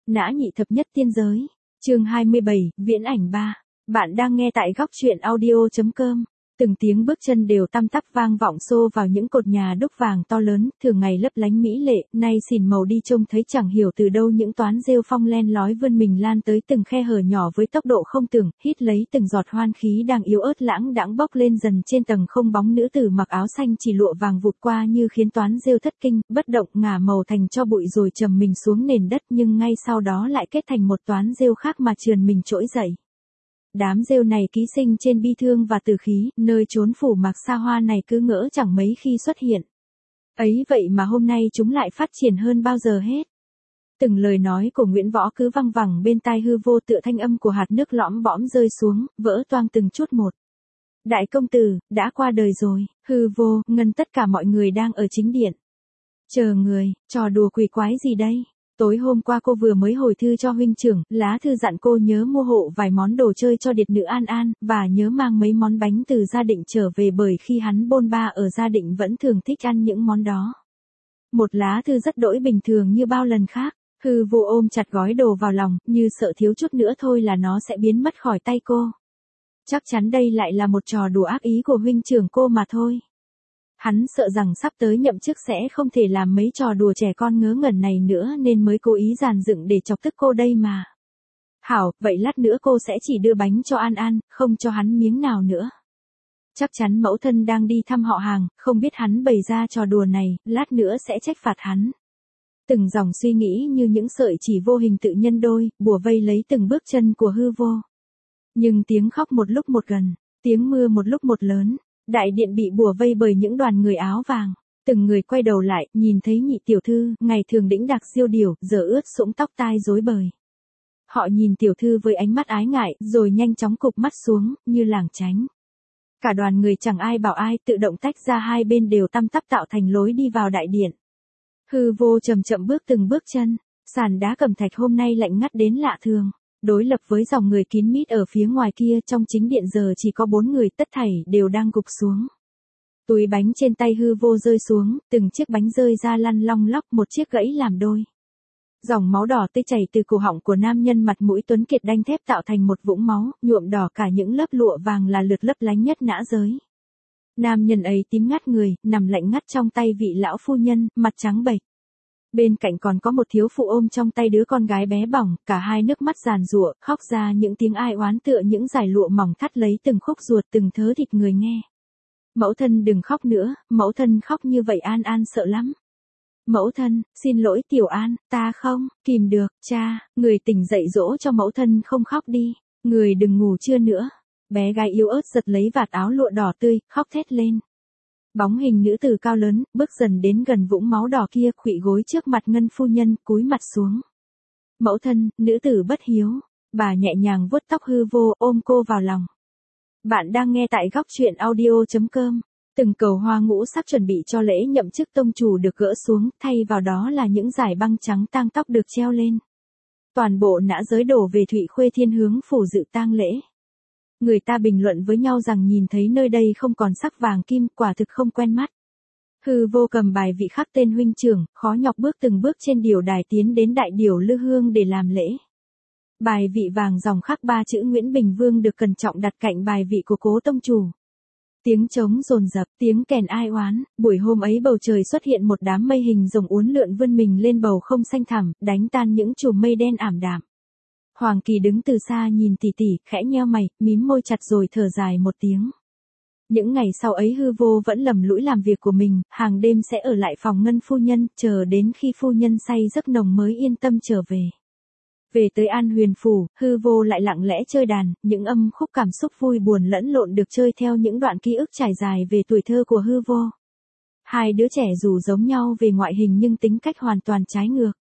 Nã nhị thập nhất tiên giới. Chương 27, viễn ảnh 3. Bạn đang nghe tại góc truyện audio.com. Từng tiếng bước chân đều tăm tắp vang vọng xô vào những cột nhà đúc vàng to lớn, thường ngày lấp lánh mỹ lệ, nay xỉn màu đi trông thấy chẳng hiểu từ đâu những toán rêu phong len lói vươn mình lan tới từng khe hở nhỏ với tốc độ không tưởng, hít lấy từng giọt hoan khí đang yếu ớt lãng đãng bốc lên dần trên tầng không. Bóng nữ tử mặc áo xanh chỉ lụa vàng vụt qua như khiến toán rêu thất kinh, bất động ngả màu thành cho bụi rồi trầm mình xuống nền đất, nhưng ngay sau đó lại kết thành một toán rêu khác mà trườn mình trỗi dậy. Đám rêu này ký sinh trên bi thương và tử khí, nơi chốn phủ mạc xa hoa này cứ ngỡ chẳng mấy khi xuất hiện. Ấy vậy mà hôm nay chúng lại phát triển hơn bao giờ hết. Từng lời nói của Nguyễn Võ cứ văng vẳng bên tai Hư Vô tựa thanh âm của hạt nước lõm bõm rơi xuống, vỡ toang từng chút một. Đại công tử, đã qua đời rồi. Hư Vô, Ngân tất cả mọi người đang ở chính điện. Chờ người, trò đùa quỷ quái gì đây? Tối hôm qua cô vừa mới hồi thư cho huynh trưởng, lá thư dặn cô nhớ mua hộ vài món đồ chơi cho điệt nữ An An, và nhớ mang mấy món bánh từ Gia Định trở về bởi khi hắn bôn ba ở Gia Định vẫn thường thích ăn những món đó. Một lá thư rất đỗi bình thường như bao lần khác. Hư Vô ôm chặt gói đồ vào lòng, như sợ thiếu chút nữa thôi là nó sẽ biến mất khỏi tay cô. Chắc chắn đây lại là một trò đùa ác ý của huynh trưởng cô mà thôi. Hắn sợ rằng sắp tới nhậm chức sẽ không thể làm mấy trò đùa trẻ con ngớ ngẩn này nữa nên mới cố ý dàn dựng để chọc tức cô đây mà. Hảo, vậy lát nữa cô sẽ chỉ đưa bánh cho An An, không cho hắn miếng nào nữa. Chắc chắn mẫu thân đang đi thăm họ hàng, không biết hắn bày ra trò đùa này, lát nữa sẽ trách phạt hắn. Từng dòng suy nghĩ như những sợi chỉ vô hình tự nhân đôi, bủa vây lấy từng bước chân của Hư Vô. Nhưng tiếng khóc một lúc một gần, tiếng mưa một lúc một lớn. Đại điện bị bủa vây bởi những đoàn người áo vàng. Từng người quay đầu lại, nhìn thấy nhị tiểu thư, ngày thường đĩnh đạc diêu điều, giờ ướt sũng tóc tai rối bời. Họ nhìn tiểu thư với ánh mắt ái ngại, rồi nhanh chóng cụp mắt xuống, như lảng tránh. Cả đoàn người chẳng ai bảo ai, tự động tách ra hai bên đều tăm tắp tạo thành lối đi vào đại điện. Hư Vô chậm chậm bước từng bước chân, sàn đá cẩm thạch hôm nay lạnh ngắt đến lạ thường. Đối lập với dòng người kín mít ở phía ngoài kia, trong chính điện giờ chỉ có 4 người, tất thảy đều đang gục xuống. Túi bánh trên tay Hư Vô rơi xuống, từng chiếc bánh rơi ra lăn long lóc, một chiếc gãy làm đôi. Dòng máu đỏ tươi chảy từ cổ họng của nam nhân mặt mũi tuấn kiệt đanh thép tạo thành một vũng máu, nhuộm đỏ cả những lớp lụa vàng là lượt lấp lánh nhất nhã giới. Nam nhân ấy tím ngắt người, nằm lạnh ngắt trong tay vị lão phu nhân, mặt trắng bệch. Bên cạnh còn có một thiếu phụ ôm trong tay đứa con gái bé bỏng, cả hai nước mắt giàn giụa, khóc ra những tiếng ai oán tựa những dải lụa mỏng thắt lấy từng khúc ruột từng thớ thịt người nghe. Mẫu thân đừng khóc nữa, mẫu thân khóc như vậy An An sợ lắm. Mẫu thân, xin lỗi Tiểu An, ta không kìm được, cha, người tỉnh dậy dỗ cho mẫu thân không khóc đi, người đừng ngủ trưa nữa. Bé gái yếu ớt giật lấy vạt áo lụa đỏ tươi, khóc thét lên. Bóng hình nữ tử cao lớn, bước dần đến gần vũng máu đỏ kia, khuỵu gối trước mặt Ngân phu nhân, cúi mặt xuống. Mẫu thân, nữ tử bất hiếu. Bà nhẹ nhàng vuốt tóc Hư Vô, ôm cô vào lòng. Bạn đang nghe tại góc truyện audio.com. Từng cầu hoa ngũ sắc chuẩn bị cho lễ nhậm chức tông chủ được gỡ xuống, thay vào đó là những dải băng trắng tang tóc được treo lên. Toàn bộ nã giới đổ về Thụy Khuê Thiên hướng phủ dự tang lễ. Người ta bình luận với nhau rằng nhìn thấy nơi đây không còn sắc vàng kim, quả thực không quen mắt. Hư Vô cầm bài vị khắc tên huynh trưởng, khó nhọc bước từng bước trên điểu đài tiến đến đại điểu Lư Hương để làm lễ. Bài vị vàng dòng khắc 3 chữ Nguyễn Bình Vương được cẩn trọng đặt cạnh bài vị của cố tông chủ. Tiếng trống dồn dập, tiếng kèn ai oán, buổi hôm ấy bầu trời xuất hiện một đám mây hình rồng uốn lượn vươn mình lên bầu không xanh thẳm, đánh tan những chùm mây đen ảm đạm. Hoàng Kỳ đứng từ xa nhìn tỉ tỉ, khẽ nheo mày, mím môi chặt rồi thở dài một tiếng. Những ngày sau ấy Hư Vô vẫn lầm lũi làm việc của mình, hàng đêm sẽ ở lại phòng Ngân phu nhân, chờ đến khi phu nhân say giấc nồng mới yên tâm trở về. Về tới An Huyền phủ, Hư Vô lại lặng lẽ chơi đàn, những âm khúc cảm xúc vui buồn lẫn lộn được chơi theo những đoạn ký ức trải dài về tuổi thơ của Hư Vô. Hai đứa trẻ dù giống nhau về ngoại hình nhưng tính cách hoàn toàn trái ngược.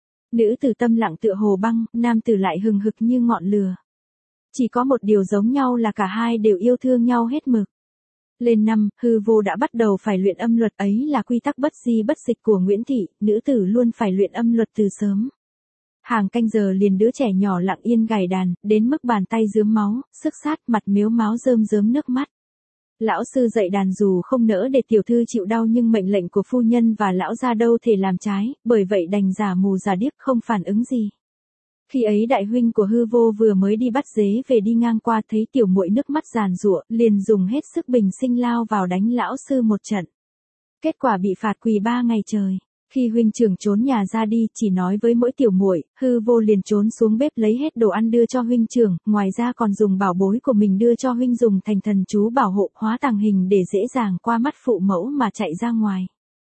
Nữ tử tâm lặng tựa hồ băng, nam tử lại hừng hực như ngọn lửa. Chỉ có một điều giống nhau là cả hai đều yêu thương nhau hết mực. Lên năm, Hư Vô đã bắt đầu phải luyện âm luật, ấy là quy tắc bất di bất dịch của Nguyễn Thị, nữ tử luôn phải luyện âm luật từ sớm. Hàng canh giờ liền đứa trẻ nhỏ lặng yên gảy đàn, đến mức bàn tay rướm máu, sức sát, mặt mếu máo rơm rớm nước mắt. Lão sư dạy đàn dù không nỡ để tiểu thư chịu đau nhưng mệnh lệnh của phu nhân và lão gia đâu thể làm trái, bởi vậy đành giả mù giả điếc không phản ứng gì. Khi ấy đại huynh của Hư Vô vừa mới đi bắt dế về đi ngang qua thấy tiểu muội nước mắt giàn giụa, liền dùng hết sức bình sinh lao vào đánh lão sư một trận. Kết quả bị phạt quỳ 3 ngày trời. Khi huynh trưởng trốn nhà ra đi, chỉ nói với mỗi tiểu muội, Hư Vô liền trốn xuống bếp lấy hết đồ ăn đưa cho huynh trưởng, ngoài ra còn dùng bảo bối của mình đưa cho huynh dùng thành thần chú bảo hộ hóa tàng hình để dễ dàng qua mắt phụ mẫu mà chạy ra ngoài.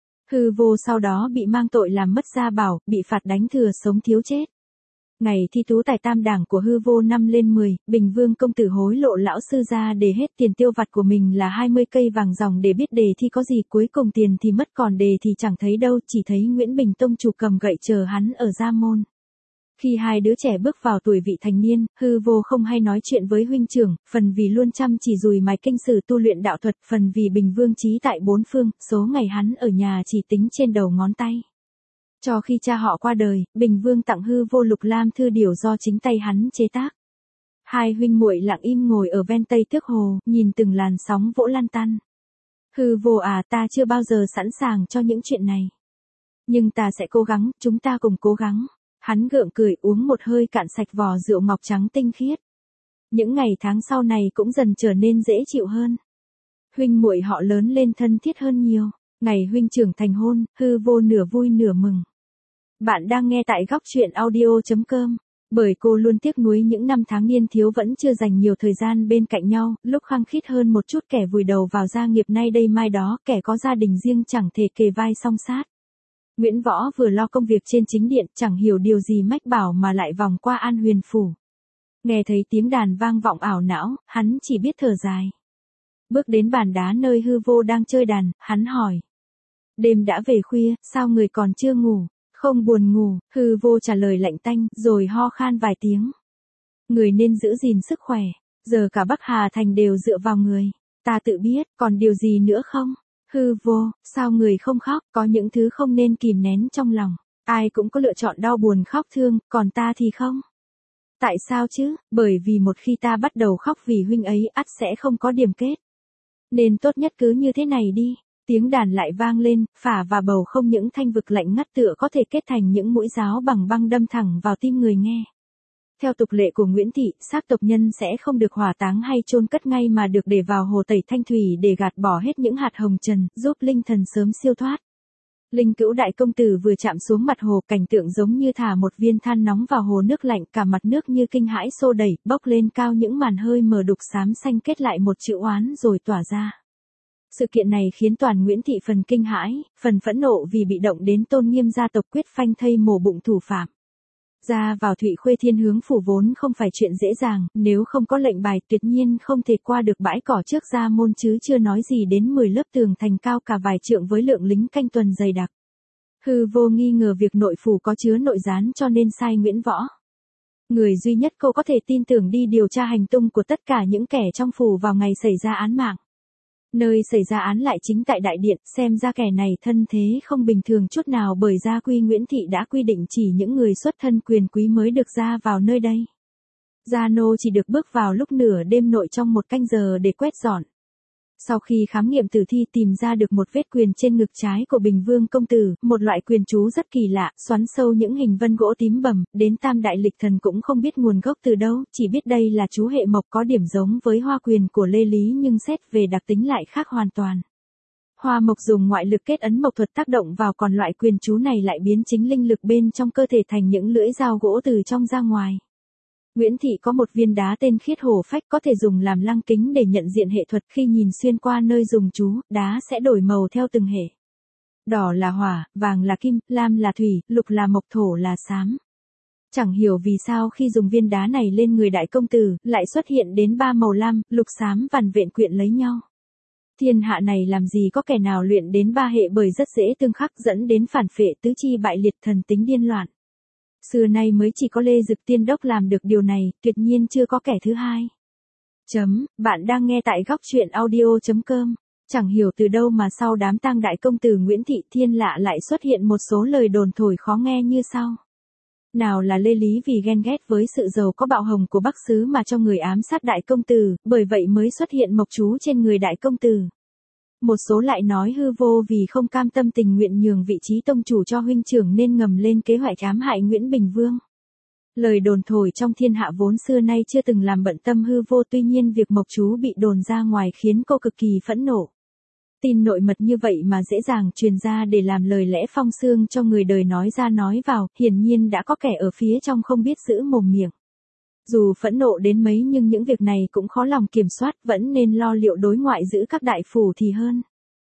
Hư Vô sau đó bị mang tội làm mất gia bảo, bị phạt đánh thừa sống thiếu chết. Ngày thi tú tài tam đảng của Hư Vô năm lên 10, Bình Vương công tử hối lộ lão sư ra để hết tiền tiêu vặt của mình là 20 cây vàng ròng để biết đề thi có gì, cuối cùng tiền thì mất còn đề thì chẳng thấy đâu, chỉ thấy Nguyễn Bình tông chủ cầm gậy chờ hắn ở gia môn. Khi hai đứa trẻ bước vào tuổi vị thành niên, Hư Vô không hay nói chuyện với huynh trưởng, phần vì luôn chăm chỉ dùi mài kinh sử tu luyện đạo thuật, phần vì Bình Vương trí tại bốn phương, số ngày hắn ở nhà chỉ tính trên đầu ngón tay. Cho khi cha họ qua đời, Bình Vương tặng Hư Vô lục lam thư điểu do chính tay hắn chế tác. Hai huynh muội lặng im ngồi ở ven Tây Tước Hồ, nhìn từng làn sóng vỗ lan tăn. Hư Vô à, ta chưa bao giờ sẵn sàng cho những chuyện này. Nhưng ta sẽ cố gắng, chúng ta cùng cố gắng. Hắn gượng cười uống một hơi cạn sạch vò rượu ngọc trắng tinh khiết. Những ngày tháng sau này cũng dần trở nên dễ chịu hơn. Huynh muội họ lớn lên thân thiết hơn nhiều. Ngày huynh trưởng thành hôn, Hư Vô nửa vui nửa mừng. Bạn đang nghe tại góc truyện audio.com. Bởi cô luôn tiếc nuối những năm tháng niên thiếu vẫn chưa dành nhiều thời gian bên cạnh nhau, lúc khăng khít hơn một chút kẻ vùi đầu vào gia nghiệp nay đây mai đó, kẻ có gia đình riêng chẳng thể kề vai song sát. Nguyễn Võ vừa lo công việc trên chính điện, chẳng hiểu điều gì mách bảo mà lại vòng qua An Huyền phủ. Nghe thấy tiếng đàn vang vọng ảo não, hắn chỉ biết thở dài. Bước đến bàn đá nơi Hư Vô đang chơi đàn, hắn hỏi. Đêm đã về khuya, sao người còn chưa ngủ? Không buồn ngủ, Hư Vô trả lời lạnh tanh, rồi ho khan vài tiếng. Người nên giữ gìn sức khỏe, giờ cả Bắc Hà Thành đều dựa vào người. Ta tự biết, còn điều gì nữa không? Hư Vô, sao người không khóc, có những thứ không nên kìm nén trong lòng. Ai cũng có lựa chọn đau buồn khóc thương, còn ta thì không. Tại sao chứ? Bởi vì một khi ta bắt đầu khóc vì huynh ấy ắt sẽ không có điểm kết. Nên tốt nhất cứ như thế này đi. Tiếng đàn lại vang lên, phả và bầu không những thanh vực lạnh ngắt tựa có thể kết thành những mũi giáo bằng băng đâm thẳng vào tim người nghe. Theo tục lệ của Nguyễn Thị, xác tộc nhân sẽ không được hỏa táng hay chôn cất ngay mà được để vào hồ tẩy thanh thủy để gạt bỏ hết những hạt hồng trần, giúp linh thần sớm siêu thoát. Linh Cữu đại công tử vừa chạm xuống mặt hồ, cảnh tượng giống như thả một viên than nóng vào hồ nước lạnh, cả mặt nước như kinh hãi xô đẩy, bốc lên cao những màn hơi mờ đục xám xanh kết lại một chữ oán rồi tỏa ra. Sự kiện này khiến toàn Nguyễn Thị phần kinh hãi, phần phẫn nộ vì bị động đến tôn nghiêm gia tộc, quyết phanh thây mổ bụng thủ phạm. Ra vào Thụy Khuê Thiên Hướng phủ vốn không phải chuyện dễ dàng, nếu không có lệnh bài tuyệt nhiên không thể qua được bãi cỏ trước gia môn, chứ chưa nói gì đến 10 lớp tường thành cao cả vài trượng với lượng lính canh tuần dày đặc. Hư Vô nghi ngờ việc nội phủ có chứa nội gián cho nên sai Nguyễn Võ. Người duy nhất cô có thể tin tưởng đi điều tra hành tung của tất cả những kẻ trong phủ vào ngày xảy ra án mạng. Nơi xảy ra án lại chính tại đại điện, xem ra kẻ này thân thế không bình thường chút nào, bởi gia quy Nguyễn Thị đã quy định chỉ những người xuất thân quyền quý mới được ra vào nơi đây. Gia nô chỉ được bước vào lúc nửa đêm nội trong 1 canh giờ để quét dọn. Sau khi khám nghiệm tử thi tìm ra được một vết quyền trên ngực trái của Bình Vương công tử, một loại quyền chú rất kỳ lạ, xoắn sâu những hình vân gỗ tím bầm, đến tam đại lịch thần cũng không biết nguồn gốc từ đâu, chỉ biết đây là chú hệ mộc có điểm giống với hoa quyền của Lê Lý nhưng xét về đặc tính lại khác hoàn toàn. Hoa mộc dùng ngoại lực kết ấn mộc thuật tác động vào, còn loại quyền chú này lại biến chính linh lực bên trong cơ thể thành những lưỡi dao gỗ từ trong ra ngoài. Nguyễn Thị có một viên đá tên Khiết Hổ Phách có thể dùng làm lăng kính để nhận diện hệ thuật, khi nhìn xuyên qua nơi dùng chú, đá sẽ đổi màu theo từng hệ. Đỏ là hỏa, vàng là kim, lam là thủy, lục là mộc, thổ là xám. Chẳng hiểu vì sao khi dùng viên đá này lên người đại công tử, lại xuất hiện đến 3 màu lam, lục, xám vằn vện quyện lấy nhau. Thiên hạ này làm gì có kẻ nào luyện đến 3 hệ, bởi rất dễ tương khắc dẫn đến phản phệ tứ chi bại liệt, thần tính điên loạn. Xưa nay mới chỉ có Lê Dực Tiên Đốc làm được điều này, tuyệt nhiên chưa có kẻ thứ hai. Bạn đang nghe tại góc truyện audio.com. Chẳng hiểu từ đâu mà sau đám tang đại công tử Nguyễn Thị, thiên lạ lại xuất hiện một số lời đồn thổi khó nghe như sau. Nào là Lê Lý vì ghen ghét với sự giàu có bạo hồng của Bắc xứ mà cho người ám sát đại công tử, bởi vậy mới xuất hiện mộc chú trên người đại công tử. Một số lại nói Hư Vô vì không cam tâm tình nguyện nhường vị trí tông chủ cho huynh trưởng nên ngầm lên kế hoạch ám hại Nguyễn Bình Vương. Lời đồn thổi trong thiên hạ vốn xưa nay chưa từng làm bận tâm Hư Vô, tuy nhiên việc Mộc Chú bị đồn ra ngoài khiến cô cực kỳ phẫn nộ. Tin nội mật như vậy mà dễ dàng truyền ra để làm lời lẽ phong xương cho người đời nói ra nói vào, hiển nhiên đã có kẻ ở phía trong không biết giữ mồm miệng. Dù phẫn nộ đến mấy nhưng những việc này cũng khó lòng kiểm soát, vẫn nên lo liệu đối ngoại giữ các đại phủ thì hơn.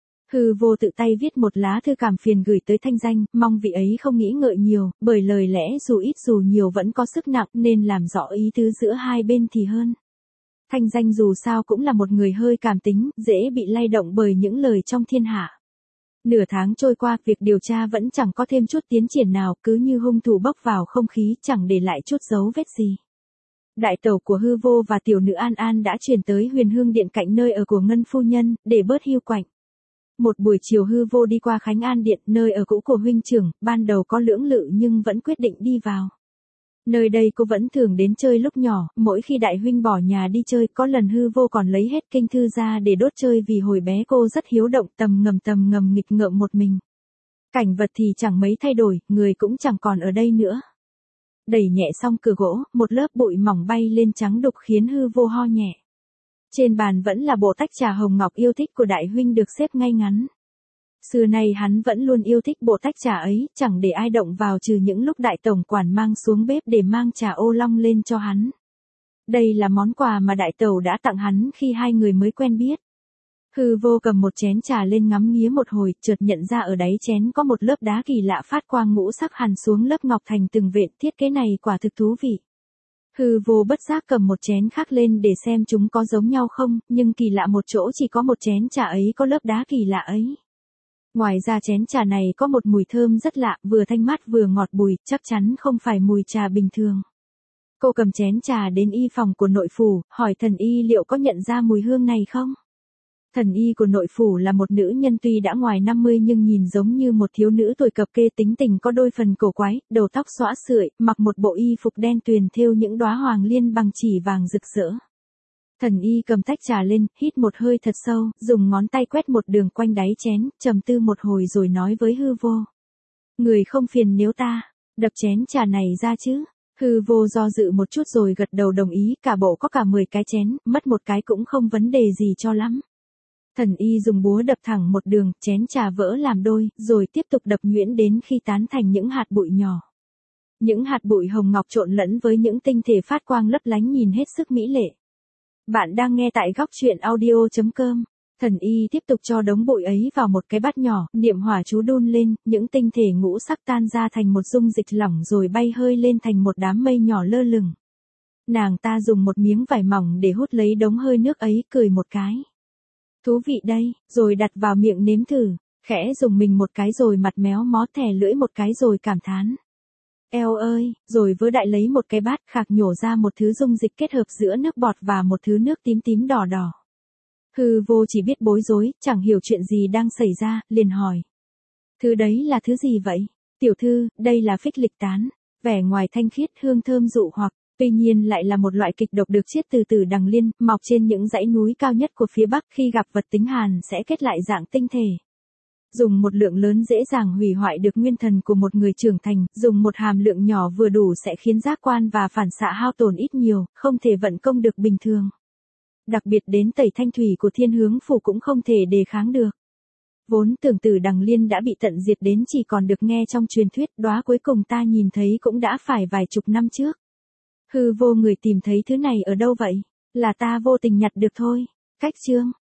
Hư Vô tự tay viết một lá thư cảm phiền gửi tới Thanh Danh, mong vị ấy không nghĩ ngợi nhiều, bởi lời lẽ dù ít dù nhiều vẫn có sức nặng nên làm rõ ý tứ giữa hai bên thì hơn. Thanh Danh dù sao cũng là một người hơi cảm tính, dễ bị lay động bởi những lời trong thiên hạ. Nửa tháng trôi qua, việc điều tra vẫn chẳng có thêm chút tiến triển nào, cứ như hung thủ bốc vào không khí, chẳng để lại chút dấu vết gì. Đại tẩu của Hư Vô và tiểu nữ An An đã chuyển tới Huyền Hương Điện cạnh nơi ở của Ngân phu nhân, để bớt hiu quạnh. Một buổi chiều Hư Vô đi qua Khánh An Điện, nơi ở cũ của huynh trưởng, ban đầu có lưỡng lự nhưng vẫn quyết định đi vào. Nơi đây cô vẫn thường đến chơi lúc nhỏ, mỗi khi đại huynh bỏ nhà đi chơi, có lần Hư Vô còn lấy hết kinh thư ra để đốt chơi vì hồi bé cô rất hiếu động, tầm ngầm nghịch ngợm một mình. Cảnh vật thì chẳng mấy thay đổi, người cũng chẳng còn ở đây nữa. Đẩy nhẹ xong cửa gỗ, một lớp bụi mỏng bay lên trắng đục khiến Hư Vô ho nhẹ. Trên bàn vẫn là bộ tách trà hồng ngọc yêu thích của đại huynh được xếp ngay ngắn. Xưa nay hắn vẫn luôn yêu thích bộ tách trà ấy, chẳng để ai động vào trừ những lúc đại tổng quản mang xuống bếp để mang trà ô long lên cho hắn. Đây là món quà mà đại tẩu đã tặng hắn khi hai người mới quen biết. Hư Vô cầm một chén trà lên ngắm nghía một hồi, chợt nhận ra ở đáy chén có một lớp đá kỳ lạ phát quang ngũ sắc hằn xuống lớp ngọc thành từng vệt, thiết kế này quả thực thú vị. Hư Vô bất giác cầm một chén khác lên để xem chúng có giống nhau không, nhưng kỳ lạ một chỗ chỉ có một chén trà ấy có lớp đá kỳ lạ ấy. Ngoài ra chén trà này có một mùi thơm rất lạ, vừa thanh mát vừa ngọt bùi, chắc chắn không phải mùi trà bình thường. Cô cầm chén trà đến y phòng của nội phủ, hỏi thần y liệu có nhận ra mùi hương này không? Thần y của nội phủ là một nữ nhân tuy đã ngoài 50 nhưng nhìn giống như một thiếu nữ tuổi cập kê, tính tình có đôi phần cổ quái, đầu tóc xõa sưởi, mặc một bộ y phục đen tuyền thêu những đóa hoàng liên bằng chỉ vàng rực rỡ. Thần y cầm tách trà lên, hít một hơi thật sâu, dùng ngón tay quét một đường quanh đáy chén, trầm tư một hồi rồi nói với Hư Vô. Người không phiền nếu ta đập chén trà này ra chứ? Hư Vô do dự một chút rồi gật đầu đồng ý, cả bộ có cả 10 cái chén, mất một cái cũng không vấn đề gì cho lắm. Thần y dùng búa đập thẳng một đường, chén trà vỡ làm đôi, rồi tiếp tục đập nhuyễn đến khi tán thành những hạt bụi nhỏ. Những hạt bụi hồng ngọc trộn lẫn với những tinh thể phát quang lấp lánh nhìn hết sức mỹ lệ. Bạn đang nghe tại góc truyện audio.com. Thần y tiếp tục cho đống bụi ấy vào một cái bát nhỏ, niệm hỏa chú đun lên, những tinh thể ngũ sắc tan ra thành một dung dịch lỏng rồi bay hơi lên thành một đám mây nhỏ lơ lửng. Nàng ta dùng một miếng vải mỏng để hút lấy đống hơi nước ấy, cười một cái. Thú vị đây, rồi đặt vào miệng nếm thử, khẽ dùng mình một cái rồi mặt méo mó thè lưỡi một cái rồi cảm thán. Eo ơi, rồi vớ đại lấy một cái bát khạc nhổ ra một thứ dung dịch kết hợp giữa nước bọt và một thứ nước tím tím đỏ đỏ. Hư Vô chỉ biết bối rối, chẳng hiểu chuyện gì đang xảy ra, liền hỏi. Thứ đấy là thứ gì vậy? Tiểu thư, đây là phích lịch tán, vẻ ngoài thanh khiết hương thơm dụ hoặc, tuy nhiên lại là một loại kịch độc được chiết từ tử đằng liên, mọc trên những dãy núi cao nhất của phía Bắc, khi gặp vật tính hàn sẽ kết lại dạng tinh thể. Dùng một lượng lớn dễ dàng hủy hoại được nguyên thần của một người trưởng thành, dùng một hàm lượng nhỏ vừa đủ sẽ khiến giác quan và phản xạ hao tổn ít nhiều, không thể vận công được bình thường. Đặc biệt đến tẩy thanh thủy của Thiên Hướng phủ cũng không thể đề kháng được. Vốn tưởng tử đằng liên đã bị tận diệt đến chỉ còn được nghe trong truyền thuyết, đóa cuối cùng ta nhìn thấy cũng đã phải vài chục năm trước. Hư Vô người tìm thấy thứ này ở đâu vậy? Là ta vô tình nhặt được thôi. Cách chương